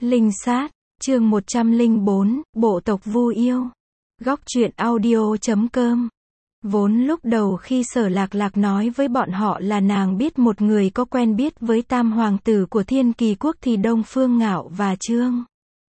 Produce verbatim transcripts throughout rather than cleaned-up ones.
Linh sát, chương một trăm lẻ bốn, bộ tộc Vu Yêu. Góc truyện audio chấm com. Vốn lúc đầu khi Sở Lạc Lạc nói với bọn họ là nàng biết một người có quen biết với tam hoàng tử của Thiên Kỳ Quốc thì Đông Phương Ngạo và Trương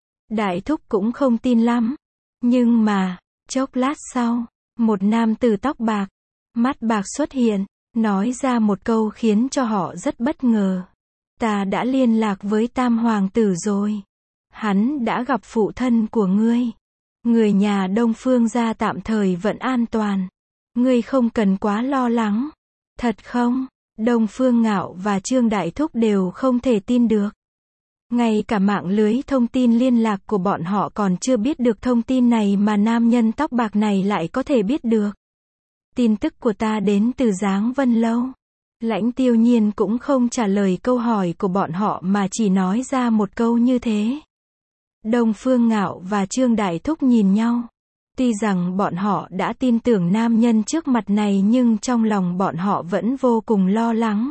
Đại Thúc cũng không tin lắm. Nhưng mà, chốc lát sau, một nam tử tóc bạc, mắt bạc xuất hiện, nói ra một câu khiến cho họ rất bất ngờ. Ta đã liên lạc với tam hoàng tử rồi. Hắn đã gặp phụ thân của ngươi. Người nhà Đông Phương gia tạm thời vẫn an toàn. Ngươi không cần quá lo lắng. Thật không? Đông Phương Ngạo và Trương Đại Thúc đều không thể tin được. Ngay cả mạng lưới thông tin liên lạc của bọn họ còn chưa biết được thông tin này mà nam nhân tóc bạc này lại có thể biết được. Tin tức của ta đến từ Giáng Vân Lâu. Lãnh Tiêu Nhiên cũng không trả lời câu hỏi của bọn họ mà chỉ nói ra một câu như thế. Đông Phương Ngạo và Trương Đại Thúc nhìn nhau. Tuy rằng bọn họ đã tin tưởng nam nhân trước mặt này nhưng trong lòng bọn họ vẫn vô cùng lo lắng.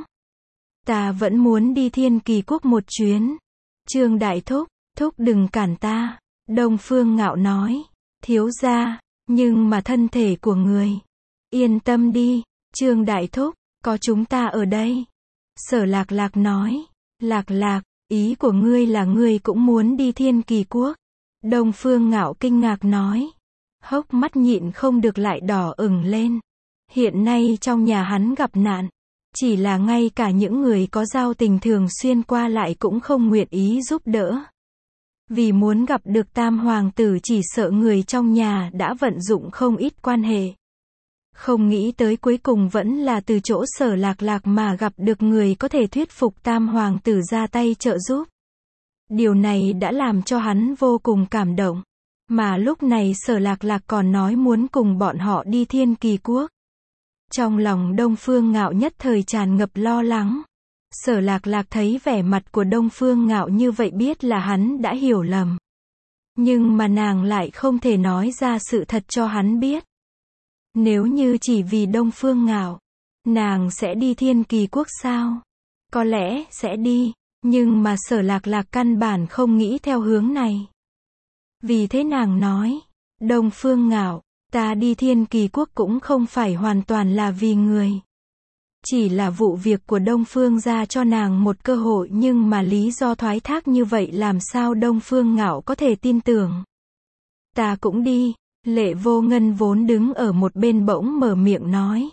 Ta vẫn muốn đi Thiên Kỳ Quốc một chuyến. Trương Đại Thúc, thúc đừng cản ta. Đông Phương Ngạo nói. Thiếu gia, nhưng mà thân thể của người. Yên tâm đi, Trương Đại Thúc, có chúng ta ở đây. Sở Lạc Lạc nói. Lạc Lạc, ý của ngươi là ngươi cũng muốn đi Thiên Kỳ Quốc. Đông Phương Ngạo kinh ngạc nói. Hốc mắt nhịn không được lại đỏ ửng lên. Hiện nay trong nhà hắn gặp nạn. Chỉ là ngay cả những người có giao tình thường xuyên qua lại cũng không nguyện ý giúp đỡ. Vì muốn gặp được tam hoàng tử chỉ sợ người trong nhà đã vận dụng không ít quan hệ. Không nghĩ tới cuối cùng vẫn là từ chỗ Sở Lạc Lạc mà gặp được người có thể thuyết phục tam hoàng tử ra tay trợ giúp. Điều này đã làm cho hắn vô cùng cảm động. Mà lúc này Sở Lạc Lạc còn nói muốn cùng bọn họ đi Thiên Kỳ Quốc. Trong lòng Đông Phương Ngạo nhất thời tràn ngập lo lắng. Sở Lạc Lạc thấy vẻ mặt của Đông Phương Ngạo như vậy biết là hắn đã hiểu lầm. Nhưng mà nàng lại không thể nói ra sự thật cho hắn biết. Nếu như chỉ vì Đông Phương Ngạo, nàng sẽ đi Thiên Kỳ Quốc sao? Có lẽ sẽ đi, nhưng mà Sở Lạc Lạc căn bản không nghĩ theo hướng này. Vì thế nàng nói, Đông Phương Ngạo, ta đi Thiên Kỳ Quốc cũng không phải hoàn toàn là vì người. Chỉ là vụ việc của Đông Phương gia cho nàng một cơ hội nhưng mà lý do thoái thác như vậy làm sao Đông Phương Ngạo có thể tin tưởng. Ta cũng đi. Lệ Vô Ngân vốn đứng ở một bên bỗng mở miệng nói.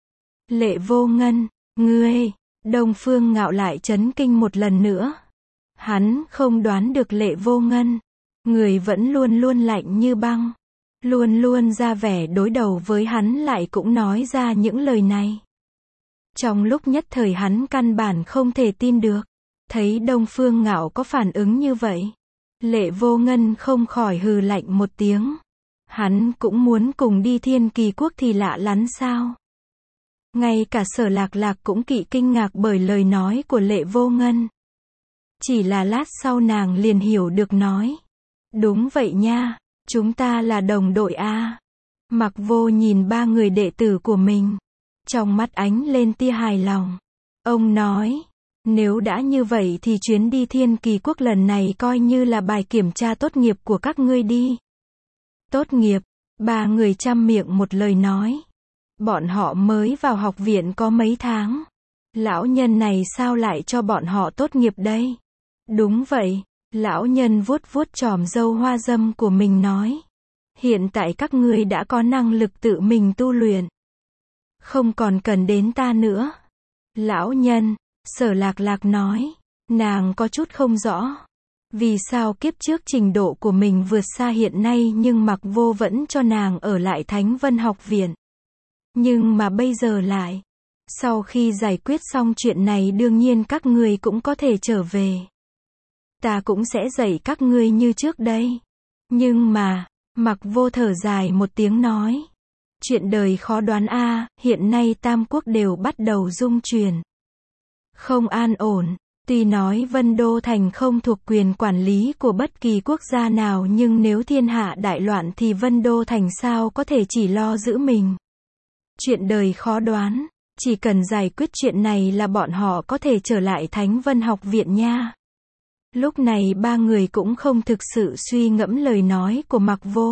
Lệ Vô Ngân, ngươi, Đông Phương Ngạo lại chấn kinh một lần nữa. Hắn không đoán được Lệ Vô Ngân. Người vẫn luôn luôn lạnh như băng. Luôn luôn ra vẻ đối đầu với hắn lại cũng nói ra những lời này. Trong lúc nhất thời hắn căn bản không thể tin được. Thấy Đông Phương Ngạo có phản ứng như vậy. Lệ Vô Ngân không khỏi hừ lạnh một tiếng. Hắn cũng muốn cùng đi Thiên Kỳ Quốc thì lạ lắm sao? Ngay cả Sở Lạc Lạc cũng kỵ kinh ngạc bởi lời nói của Lệ Vô Ngân. Chỉ là lát sau nàng liền hiểu được nói. Đúng vậy nha, chúng ta là đồng đội a. Mặc Vô nhìn ba người đệ tử của mình. Trong mắt ánh lên tia hài lòng. Ông nói, nếu đã như vậy thì chuyến đi Thiên Kỳ Quốc lần này coi như là bài kiểm tra tốt nghiệp của các ngươi đi. Tốt nghiệp, ba người chăm miệng một lời nói. Bọn họ mới vào học viện có mấy tháng. Lão nhân này sao lại cho bọn họ tốt nghiệp đây? Đúng vậy, lão nhân vuốt vuốt chòm râu hoa râm của mình nói. Hiện tại các ngươi đã có năng lực tự mình tu luyện. Không còn cần đến ta nữa. Lão nhân, Sở Lạc Lạc nói. Nàng có chút không rõ. Vì sao kiếp trước trình độ của mình vượt xa hiện nay nhưng Mặc Vô vẫn cho nàng ở lại Thánh Vân học viện. Nhưng mà bây giờ lại. Sau khi giải quyết xong chuyện này đương nhiên các ngươi cũng có thể trở về. Ta cũng sẽ dạy các ngươi như trước đây. Nhưng mà, Mặc Vô thở dài một tiếng nói. Chuyện đời khó đoán a, hiện nay Tam Quốc đều bắt đầu rung chuyển. Không an ổn. Tuy nói Vân Đô Thành không thuộc quyền quản lý của bất kỳ quốc gia nào nhưng nếu thiên hạ đại loạn thì Vân Đô Thành sao có thể chỉ lo giữ mình. Chuyện đời khó đoán, chỉ cần giải quyết chuyện này là bọn họ có thể trở lại Thánh Vân học viện nha. Lúc này ba người cũng không thực sự suy ngẫm lời nói của Mặc Vô.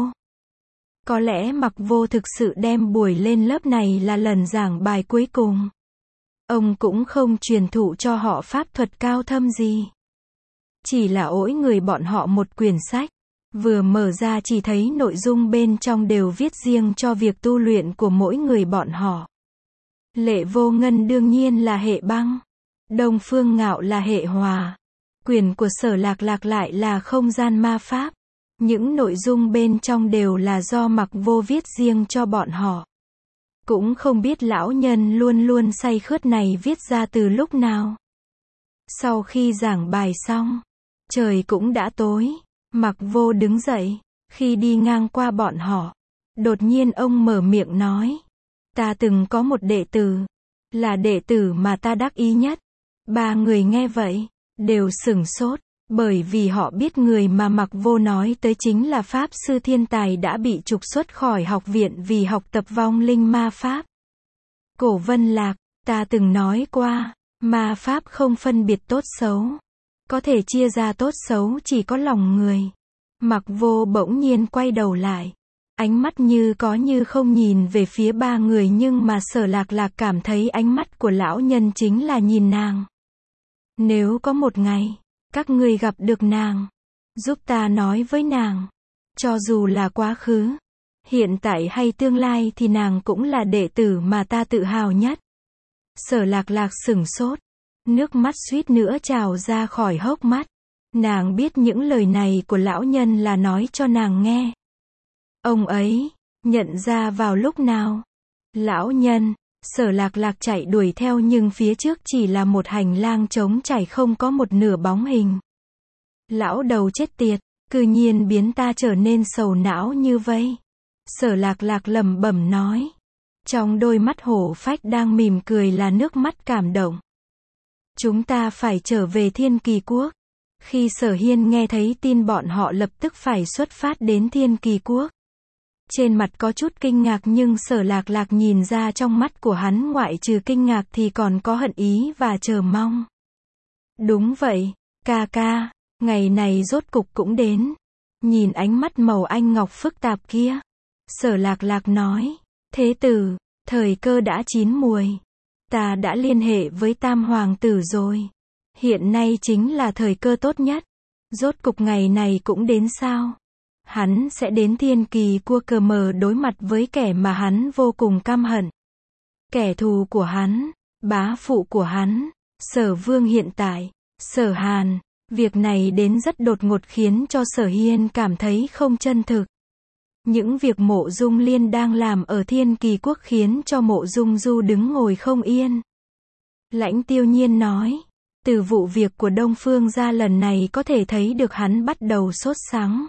Có lẽ Mặc Vô thực sự đem buổi lên lớp này là lần giảng bài cuối cùng. Ông cũng không truyền thụ cho họ pháp thuật cao thâm gì. Chỉ là ỗi người bọn họ một quyển sách. Vừa mở ra chỉ thấy nội dung bên trong đều viết riêng cho việc tu luyện của mỗi người bọn họ. Lệ Vô Ngân đương nhiên là hệ băng. Đông Phương Ngạo là hệ hỏa. Quyền của Sở Lạc Lạc lại là không gian ma pháp. Những nội dung bên trong đều là do Mặc Vô viết riêng cho bọn họ. Cũng không biết lão nhân luôn luôn say khướt này viết ra từ lúc nào. Sau khi giảng bài xong, trời cũng đã tối. Mặc Vô đứng dậy, khi đi ngang qua bọn họ. Đột nhiên ông mở miệng nói. Ta từng có một đệ tử. Là đệ tử mà ta đắc ý nhất. Ba người nghe vậy, đều sửng sốt. Bởi vì họ biết người mà Mặc Vô nói tới chính là Pháp Sư thiên tài đã bị trục xuất khỏi học viện vì học tập vong linh ma Pháp. Cổ Vân Lạc, ta từng nói qua, ma Pháp không phân biệt tốt xấu. Có thể chia ra tốt xấu chỉ có lòng người. Mặc Vô bỗng nhiên quay đầu lại. Ánh mắt như có như không nhìn về phía ba người nhưng mà Sở Lạc Lạc cảm thấy ánh mắt của lão nhân chính là nhìn nàng. Nếu có một ngày, các ngươi gặp được nàng, giúp ta nói với nàng. Cho dù là quá khứ, hiện tại hay tương lai thì nàng cũng là đệ tử mà ta tự hào nhất. Sở Lạc Lạc sửng sốt. Nước mắt suýt nữa trào ra khỏi hốc mắt. Nàng biết những lời này của lão nhân là nói cho nàng nghe. Ông ấy, nhận ra vào lúc nào? Lão nhân, Sở Lạc Lạc chạy đuổi theo nhưng phía trước chỉ là một hành lang trống trải không có một nửa bóng hình. Lão đầu chết tiệt, cư nhiên biến ta trở nên sầu não như vậy. Sở Lạc Lạc lẩm bẩm nói. Trong đôi mắt hổ phách đang mỉm cười là nước mắt cảm động. Chúng ta phải trở về Thiên Kỳ Quốc. Khi Sở Hiên nghe thấy tin bọn họ lập tức phải xuất phát đến Thiên Kỳ Quốc. Trên mặt có chút kinh ngạc nhưng Sở Lạc Lạc nhìn ra trong mắt của hắn ngoại trừ kinh ngạc thì còn có hận ý và chờ mong. Đúng vậy, ca ca, ngày này rốt cục cũng đến. Nhìn ánh mắt màu anh ngọc phức tạp kia. Sở Lạc Lạc nói, thế tử, thời cơ đã chín muồi. Ta đã liên hệ với Tam Hoàng tử rồi. Hiện nay chính là thời cơ tốt nhất. Rốt cục ngày này cũng đến sao? Hắn sẽ đến Thiên Kỳ Quốc cờ mờ đối mặt với kẻ mà hắn vô cùng căm hận. Kẻ thù của hắn, bá phụ của hắn, Sở Vương hiện tại, Sở Hàn. Việc này đến rất đột ngột khiến cho Sở Hiên cảm thấy không chân thực. Những việc Mộ Dung Liên đang làm ở Thiên Kỳ Quốc khiến cho Mộ Dung Du đứng ngồi không yên. Lãnh Tiêu Nhiên nói, từ vụ việc của Đông Phương gia lần này có thể thấy được hắn bắt đầu sốt sắng.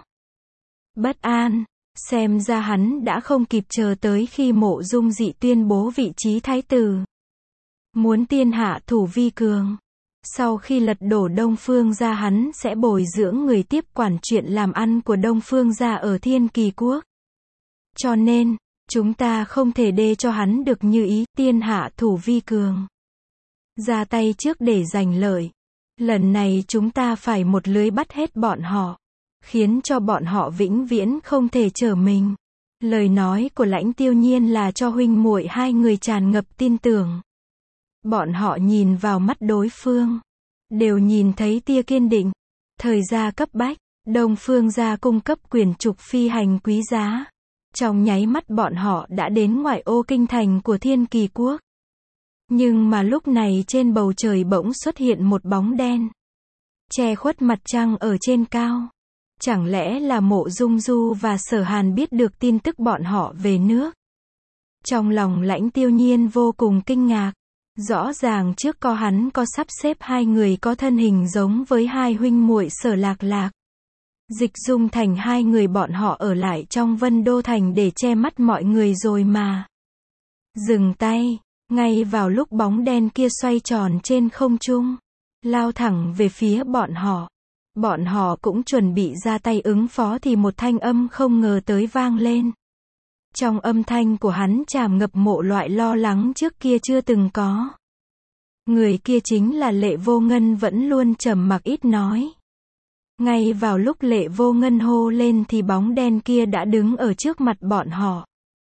Bất an, xem ra hắn đã không kịp chờ tới khi Mộ Dung Dị tuyên bố vị trí thái tử. Muốn tiên hạ thủ vi cường. Sau khi lật đổ Đông Phương gia hắn sẽ bồi dưỡng người tiếp quản chuyện làm ăn của Đông Phương gia ở Thiên Kỳ Quốc. Cho nên, chúng ta không thể để cho hắn được như ý, tiên hạ thủ vi cường. Ra tay trước để giành lợi. Lần này chúng ta phải một lưới bắt hết bọn họ. Khiến cho bọn họ vĩnh viễn không thể trở mình. Lời nói của Lãnh Tiêu Nhiên là cho huynh muội hai người tràn ngập tin tưởng. Bọn họ nhìn vào mắt đối phương. Đều nhìn thấy tia kiên định. Thời gia cấp bách. Đông Phương gia cung cấp quyền trục phi hành quý giá. Trong nháy mắt bọn họ đã đến ngoại ô kinh thành của Thiên Kỳ Quốc. Nhưng mà lúc này trên bầu trời bỗng xuất hiện một bóng đen. Che khuất mặt trăng ở trên cao. Chẳng lẽ là Mộ Dung Du và Sở Hàn biết được tin tức bọn họ về nước? Trong lòng Lãnh Tiêu Nhiên vô cùng kinh ngạc. Rõ ràng trước có hắn có sắp xếp hai người có thân hình giống với hai huynh muội Sở Lạc Lạc. Dịch dung thành hai người bọn họ ở lại trong Vân Đô Thành để che mắt mọi người rồi mà. Dừng tay, ngay vào lúc bóng đen kia xoay tròn trên không trung, lao thẳng về phía bọn họ. Bọn họ cũng chuẩn bị ra tay ứng phó thì một thanh âm không ngờ tới vang lên. Trong âm thanh của hắn tràn ngập một loại lo lắng trước kia chưa từng có. Người kia chính là Lệ Vô Ngân vẫn luôn trầm mặc ít nói. Ngay vào lúc Lệ Vô Ngân hô lên thì bóng đen kia đã đứng ở trước mặt bọn họ.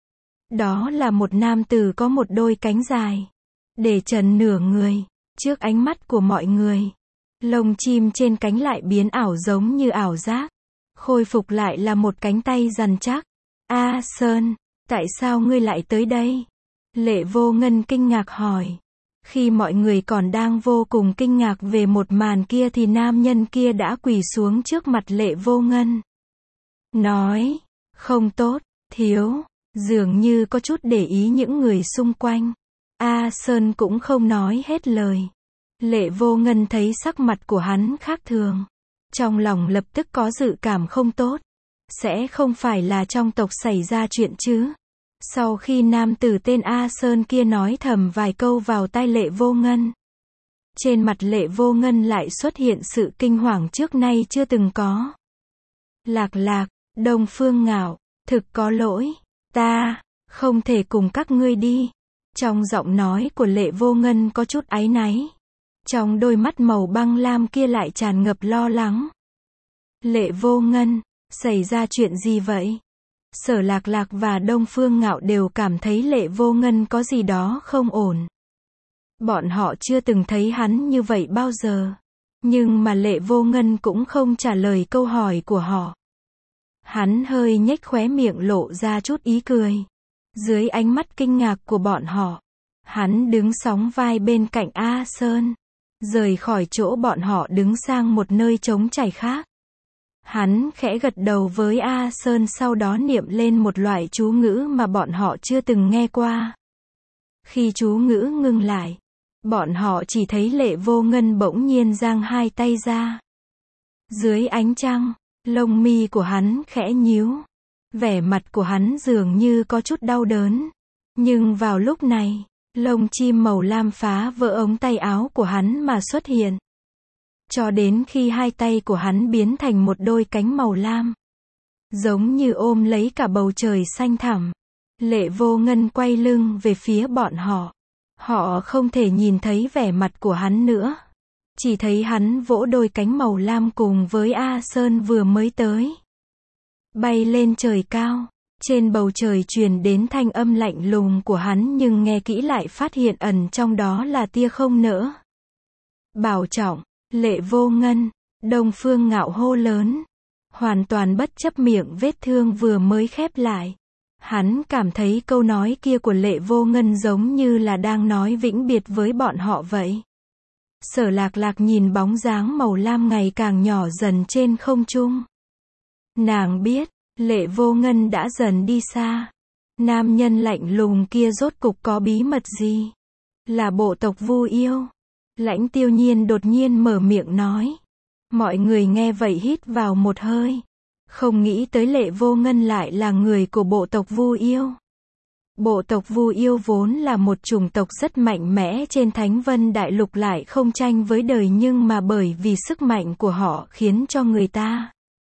Đó là một nam tử có một đôi cánh dài, để trần nửa người, trước ánh mắt của mọi người. Lông chim trên cánh lại biến ảo giống như ảo giác. Khôi phục lại là một cánh tay rắn chắc. A Sơn, tại sao ngươi lại tới đây? Lệ Vô Ngân kinh ngạc hỏi. Khi mọi người còn đang vô cùng kinh ngạc về một màn kia thì nam nhân kia đã quỳ xuống trước mặt Lệ Vô Ngân. Nói, không tốt, thiếu, dường như có chút để ý những người xung quanh. A Sơn cũng không nói hết lời. Lệ Vô Ngân thấy sắc mặt của hắn khác thường. Trong lòng lập tức có dự cảm không tốt. Sẽ không phải là trong tộc xảy ra chuyện chứ? Sau khi nam tử tên A Sơn kia nói thầm vài câu vào tai Lệ Vô Ngân, trên mặt Lệ Vô Ngân lại xuất hiện sự kinh hoàng trước nay chưa từng có. Lạc Lạc, Đông Phương Ngạo, thực có lỗi, ta không thể cùng các ngươi đi. Trong giọng nói của Lệ Vô Ngân có chút áy náy. Trong đôi mắt màu băng lam kia lại tràn ngập lo lắng. Lệ Vô Ngân, xảy ra chuyện gì vậy? Sở Lạc Lạc và Đông Phương Ngạo đều cảm thấy Lệ Vô Ngân có gì đó không ổn. Bọn họ chưa từng thấy hắn như vậy bao giờ. Nhưng mà Lệ Vô Ngân cũng không trả lời câu hỏi của họ. Hắn hơi nhếch khóe miệng lộ ra chút ý cười. Dưới ánh mắt kinh ngạc của bọn họ, hắn đứng sóng vai bên cạnh A Sơn, rời khỏi chỗ bọn họ đứng sang một nơi trống trải khác. Hắn khẽ gật đầu với A Sơn, sau đó niệm lên một loại chú ngữ mà bọn họ chưa từng nghe qua. Khi chú ngữ ngưng lại, bọn họ chỉ thấy Lệ Vô Ngân bỗng nhiên giang hai tay ra. Dưới ánh trăng, lông mi của hắn khẽ nhíu. Vẻ mặt của hắn dường như có chút đau đớn. Nhưng vào lúc này, lông chim màu lam phá vỡ ống tay áo của hắn mà xuất hiện. Cho đến khi hai tay của hắn biến thành một đôi cánh màu lam, giống như ôm lấy cả bầu trời xanh thẳm. Lệ Vô Ngân quay lưng về phía bọn họ. Họ không thể nhìn thấy vẻ mặt của hắn nữa. Chỉ thấy hắn vỗ đôi cánh màu lam cùng với A Sơn vừa mới tới. Bay lên trời cao. Trên bầu trời truyền đến thanh âm lạnh lùng của hắn, nhưng nghe kỹ lại phát hiện ẩn trong đó là tia không nỡ. Bảo trọng, Lệ Vô Ngân, Đông Phương Ngạo hô lớn. Hoàn toàn bất chấp miệng vết thương vừa mới khép lại. Hắn cảm thấy câu nói kia của Lệ Vô Ngân giống như là đang nói vĩnh biệt với bọn họ vậy. Sở Lạc Lạc nhìn bóng dáng màu lam ngày càng nhỏ dần trên không trung. Nàng biết, Lệ Vô Ngân đã dần đi xa. Nam nhân lạnh lùng kia rốt cục có bí mật gì? Là bộ tộc Vu Yêu. Lãnh Tiêu Nhiên đột nhiên mở miệng nói. Mọi người nghe vậy hít vào một hơi. Không nghĩ tới Lệ Vô Ngân lại là người của bộ tộc Vu Yêu. Bộ tộc Vu Yêu vốn là một chủng tộc rất mạnh mẽ trên Thánh Vân Đại Lục, lại không tranh với đời, nhưng mà bởi vì sức mạnh của họ khiến cho người ta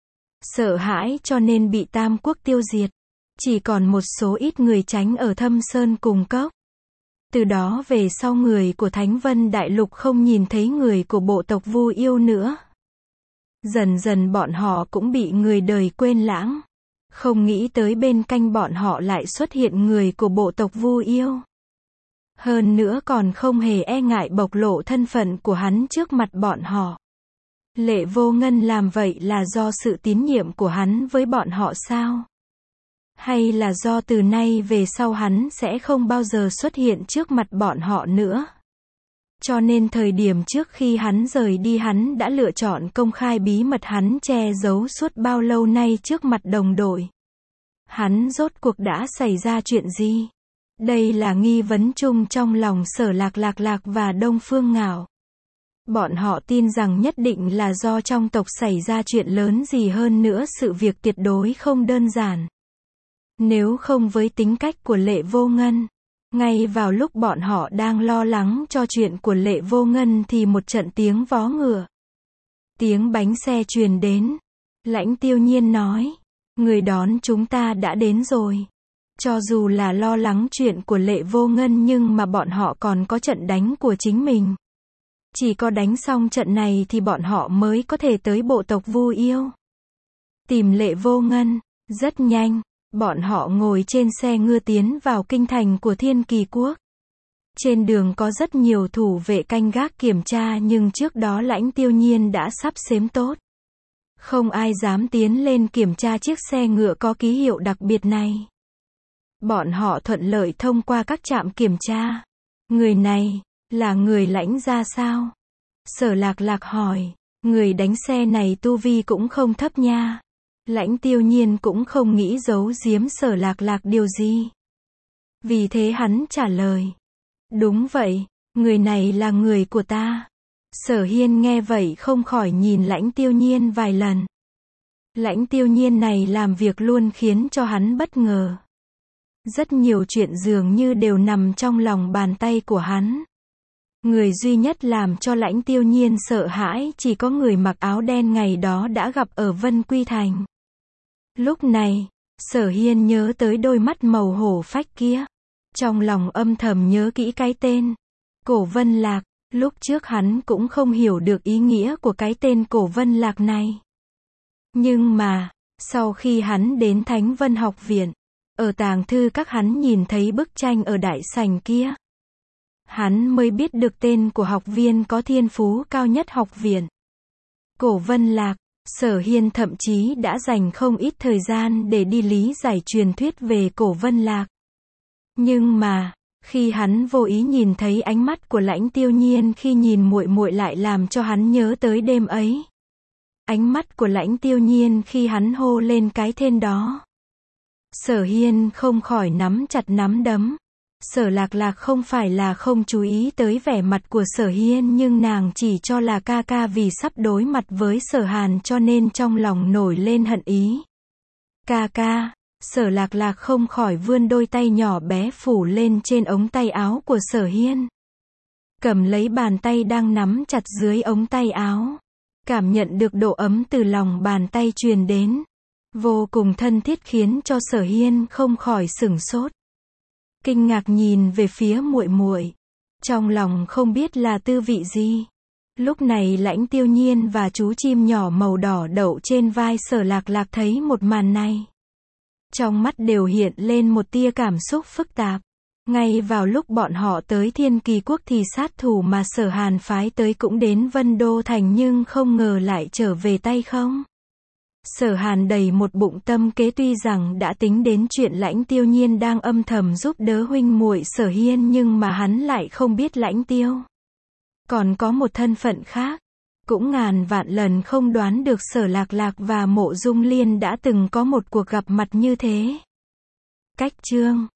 sợ hãi, cho nên bị Tam Quốc tiêu diệt. Chỉ còn một số ít người tránh ở Thâm Sơn cùng cốc. Từ đó về sau người của Thánh Vân Đại Lục không nhìn thấy người của bộ tộc Vu Yêu nữa. Dần dần bọn họ cũng bị người đời quên lãng. Không nghĩ tới bên cạnh bọn họ lại xuất hiện người của bộ tộc Vu Yêu. Hơn nữa còn không hề e ngại bộc lộ thân phận của hắn trước mặt bọn họ. Lệ Vô Ngân làm vậy là do sự tín nhiệm của hắn với bọn họ sao? Hay là do từ nay về sau hắn sẽ không bao giờ xuất hiện trước mặt bọn họ nữa? Cho nên thời điểm trước khi hắn rời đi, hắn đã lựa chọn công khai bí mật hắn che giấu suốt bao lâu nay trước mặt đồng đội. Hắn rốt cuộc đã xảy ra chuyện gì? Đây là nghi vấn chung trong lòng Sở Lạc Lạc Lạc và Đông Phương Ngạo. Bọn họ tin rằng nhất định là do trong tộc xảy ra chuyện lớn gì, hơn nữa sự việc tuyệt đối không đơn giản. Nếu không với tính cách của Lệ Vô Ngân, ngay vào lúc bọn họ đang lo lắng cho chuyện của Lệ Vô Ngân thì một trận tiếng vó ngựa, tiếng bánh xe truyền đến. Lãnh Tiêu Nhiên nói, người đón chúng ta đã đến rồi. Cho dù là lo lắng chuyện của Lệ Vô Ngân nhưng mà bọn họ còn có trận đánh của chính mình. Chỉ có đánh xong trận này thì bọn họ mới có thể tới bộ tộc Vu Yêu. Tìm Lệ Vô Ngân. Rất nhanh, bọn họ ngồi trên xe ngựa tiến vào kinh thành của Thiên Kỳ Quốc. Trên đường có rất nhiều thủ vệ canh gác kiểm tra nhưng trước đó Lãnh Tiêu Nhiên đã sắp xếp tốt. Không ai dám tiến lên kiểm tra chiếc xe ngựa có ký hiệu đặc biệt này. Bọn họ thuận lợi thông qua các trạm kiểm tra. Người này, là người Lãnh gia sao? Sở Lạc Lạc hỏi. Người đánh xe này tu vi cũng không thấp nha. Lãnh Tiêu Nhiên cũng không nghĩ giấu giếm Sở Lạc Lạc điều gì. Vì thế hắn trả lời. Đúng vậy, người này là người của ta. Sở Hiên nghe vậy không khỏi nhìn Lãnh Tiêu Nhiên vài lần. Lãnh Tiêu Nhiên này làm việc luôn khiến cho hắn bất ngờ. Rất nhiều chuyện dường như đều nằm trong lòng bàn tay của hắn. Người duy nhất làm cho Lãnh Tiêu Nhiên sợ hãi chỉ có người mặc áo đen ngày đó đã gặp ở Vân Quy Thành. Lúc này, Sở Hiên nhớ tới đôi mắt màu hổ phách kia. Trong lòng âm thầm nhớ kỹ cái tên. Cổ Vân Lạc. Lúc trước hắn cũng không hiểu được ý nghĩa của cái tên Cổ Vân Lạc này. Nhưng mà, sau khi hắn đến Thánh Vân Học Viện, ở tàng thư các hắn nhìn thấy bức tranh ở đại sảnh kia. Hắn mới biết được tên của học viên có thiên phú cao nhất học viện. Cổ Vân Lạc. Sở Hiên thậm chí đã dành không ít thời gian để đi lý giải truyền thuyết về Cổ Vân Lạc. Nhưng mà, khi hắn vô ý nhìn thấy ánh mắt của Lãnh Tiêu Nhiên khi nhìn muội muội lại làm cho hắn nhớ tới đêm ấy. Ánh mắt của Lãnh Tiêu Nhiên khi hắn hô lên cái tên đó. Sở Hiên không khỏi nắm chặt nắm đấm. Sở Lạc Lạc không phải là không chú ý tới vẻ mặt của Sở Hiên nhưng nàng chỉ cho là ca ca vì sắp đối mặt với Sở Hàn cho nên trong lòng nổi lên hận ý. Ca ca. Sở Lạc Lạc không khỏi vươn đôi tay nhỏ bé phủ lên trên ống tay áo của Sở Hiên. Cầm lấy bàn tay đang nắm chặt dưới ống tay áo. Cảm nhận được độ ấm từ lòng bàn tay truyền đến. Vô cùng thân thiết khiến cho Sở Hiên không khỏi sửng sốt. Kinh ngạc nhìn về phía muội muội. Trong lòng không biết là tư vị gì. Lúc này Lãnh Tiêu Nhiên và chú chim nhỏ màu đỏ đậu trên vai Sở Lạc Lạc thấy một màn này. Trong mắt đều hiện lên một tia cảm xúc phức tạp. Ngay vào lúc bọn họ tới Thiên Kỳ Quốc thì sát thủ mà Sở Hàn phái tới cũng đến Vân Đô Thành nhưng không ngờ lại trở về tay không. Sở Hàn đầy một bụng tâm kế tuy rằng đã tính đến chuyện Lãnh Tiêu Nhiên đang âm thầm giúp đỡ huynh muội Sở Hiên nhưng mà hắn lại không biết Lãnh Tiêu còn có một thân phận khác. Cũng ngàn vạn lần không đoán được Sở Lạc Lạc và Mộ Dung Liên đã từng có một cuộc gặp mặt như thế. Cách chương